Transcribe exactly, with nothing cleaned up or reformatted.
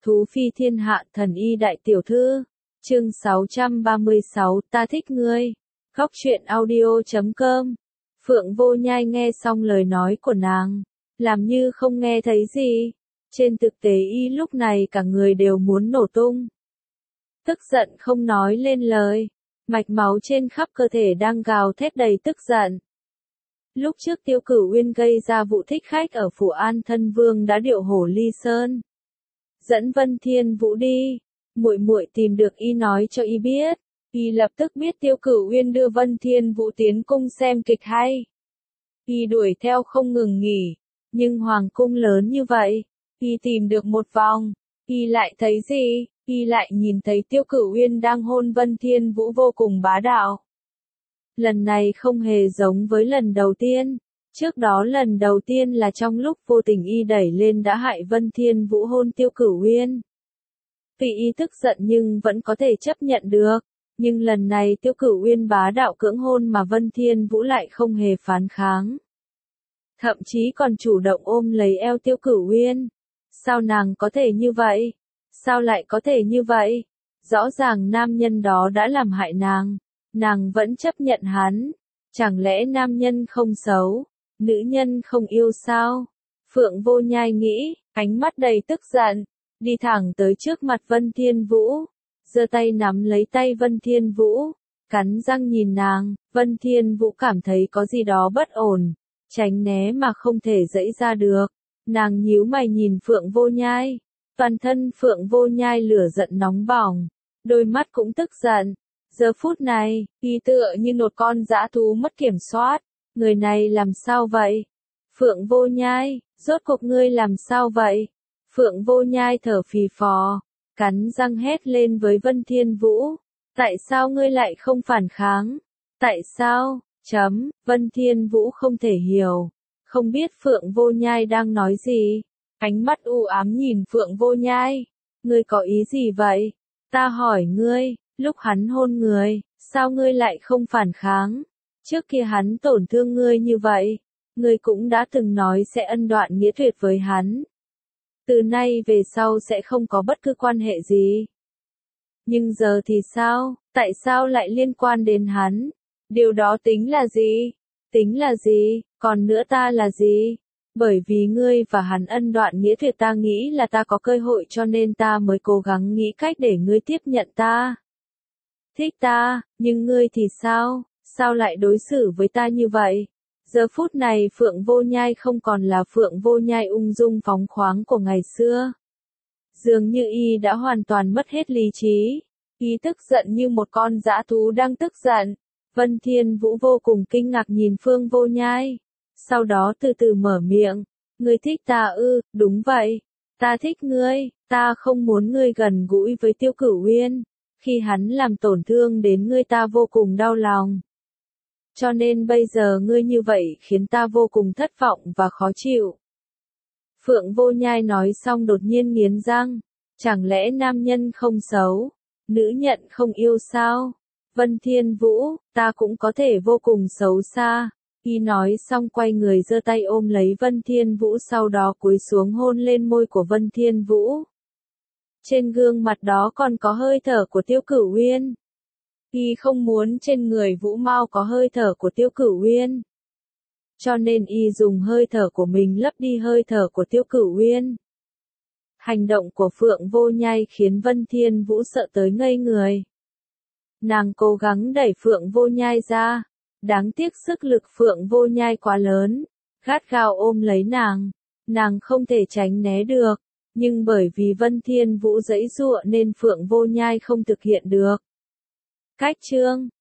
Thú phi thiên hạ thần y đại tiểu thư. Chương sáu trăm ba mươi sáu, ta thích ngươi. Góc truyện audio chấm com. Phượng Vô Nhai nghe xong lời nói của nàng, làm như không nghe thấy gì. Trên thực tế y lúc này cả người đều muốn nổ tung. Tức giận không nói lên lời, mạch máu trên khắp cơ thể đang gào thét đầy tức giận. Lúc trước Tiêu Cửu Uyên gây ra vụ thích khách ở Phủ An Thân Vương đã điệu hổ ly sơn, dẫn Vân Thiên Vũ đi. Muội muội tìm được y nói cho y biết. Y lập tức biết Tiêu Cửu Uyên đưa Vân Thiên Vũ tiến cung xem kịch hay. Y đuổi theo không ngừng nghỉ, nhưng hoàng cung lớn như vậy, y tìm được một vòng, y lại thấy gì? Y lại nhìn thấy Tiêu Cửu Uyên đang hôn Vân Thiên Vũ vô cùng bá đạo. Lần này không hề giống với lần đầu tiên. Trước đó lần đầu tiên là trong lúc vô tình y đẩy lên đã hại Vân Thiên Vũ hôn Tiêu Cửu Uyên. Vì y tức giận nhưng vẫn có thể chấp nhận được. Nhưng lần này Tiêu Cửu Uyên bá đạo cưỡng hôn mà Vân Thiên Vũ lại không hề phản kháng. Thậm chí còn chủ động ôm lấy eo Tiêu Cửu Uyên. Sao nàng có thể như vậy? Sao lại có thể như vậy? Rõ ràng nam nhân đó đã làm hại nàng. Nàng vẫn chấp nhận hắn. Chẳng lẽ nam nhân không xấu? Nữ nhân không yêu sao? Phượng Vô Nhai nghĩ, ánh mắt đầy tức giận, đi thẳng tới trước mặt Vân Thiên Vũ, giơ tay nắm lấy tay Vân Thiên Vũ, cắn răng nhìn nàng. Vân Thiên Vũ cảm thấy có gì đó bất ổn, tránh né mà không thể giãy ra được. Nàng nhíu mày nhìn Phượng Vô Nhai, toàn thân Phượng Vô Nhai lửa giận nóng bỏng, đôi mắt cũng tức giận. Giờ phút này, y tựa như một con dã thú mất kiểm soát. Người này làm sao vậy? Phượng Vô Nhai, rốt cuộc ngươi làm sao vậy? Phượng Vô Nhai thở phì phò, cắn răng hét lên với Vân Thiên Vũ. Tại sao ngươi lại không phản kháng? Tại sao? Chấm, Vân Thiên Vũ không thể hiểu. Không biết Phượng Vô Nhai đang nói gì. Ánh mắt u ám nhìn Phượng Vô Nhai. Ngươi có ý gì vậy? Ta hỏi ngươi, lúc hắn hôn người, sao ngươi lại không phản kháng? Trước kia hắn tổn thương ngươi như vậy, ngươi cũng đã từng nói sẽ ân đoạn nghĩa tuyệt với hắn. Từ nay về sau sẽ không có bất cứ quan hệ gì. Nhưng giờ thì sao? Tại sao lại liên quan đến hắn? Điều đó tính là gì? Tính là gì? Còn nữa ta là gì? Bởi vì ngươi và hắn ân đoạn nghĩa tuyệt, ta nghĩ là ta có cơ hội cho nên ta mới cố gắng nghĩ cách để ngươi tiếp nhận ta. Thích ta, nhưng ngươi thì sao? Sao lại đối xử với ta như vậy? Giờ phút này Phượng Vô Nhai không còn là Phượng Vô Nhai ung dung phóng khoáng của ngày xưa. Dường như y đã hoàn toàn mất hết lý trí. Y tức giận như một con dã thú đang tức giận. Vân Thiên Vũ vô cùng kinh ngạc nhìn Phượng Vô Nhai. Sau đó từ từ mở miệng. Ngươi thích ta ư? Đúng vậy. Ta thích ngươi. Ta không muốn ngươi gần gũi với Tiêu Cửu Uyên. Khi hắn làm tổn thương đến ngươi ta vô cùng đau lòng. Cho nên bây giờ ngươi như vậy khiến ta vô cùng thất vọng và khó chịu. Phượng Vô Nhai nói xong đột nhiên nghiến răng. Chẳng lẽ nam nhân không xấu? Nữ nhận không yêu sao? Vân Thiên Vũ, ta cũng có thể vô cùng xấu xa. Y nói xong quay người giơ tay ôm lấy Vân Thiên Vũ, sau đó cúi xuống hôn lên môi của Vân Thiên Vũ. Trên gương mặt đó còn có hơi thở của Tiêu Cửu Uyên. Y không muốn trên người Vũ Mao có hơi thở của Tiêu Cửu Uyên. Cho nên y dùng hơi thở của mình lấp đi hơi thở của Tiêu Cửu Uyên. Hành động của Phượng Vô Nhai khiến Vân Thiên Vũ sợ tới ngây người. Nàng cố gắng đẩy Phượng Vô Nhai ra. Đáng tiếc sức lực Phượng Vô Nhai quá lớn. Gắt gao ôm lấy nàng. Nàng không thể tránh né được. Nhưng bởi vì Vân Thiên Vũ giãy giụa nên Phượng Vô Nhai không thực hiện được. Cách chương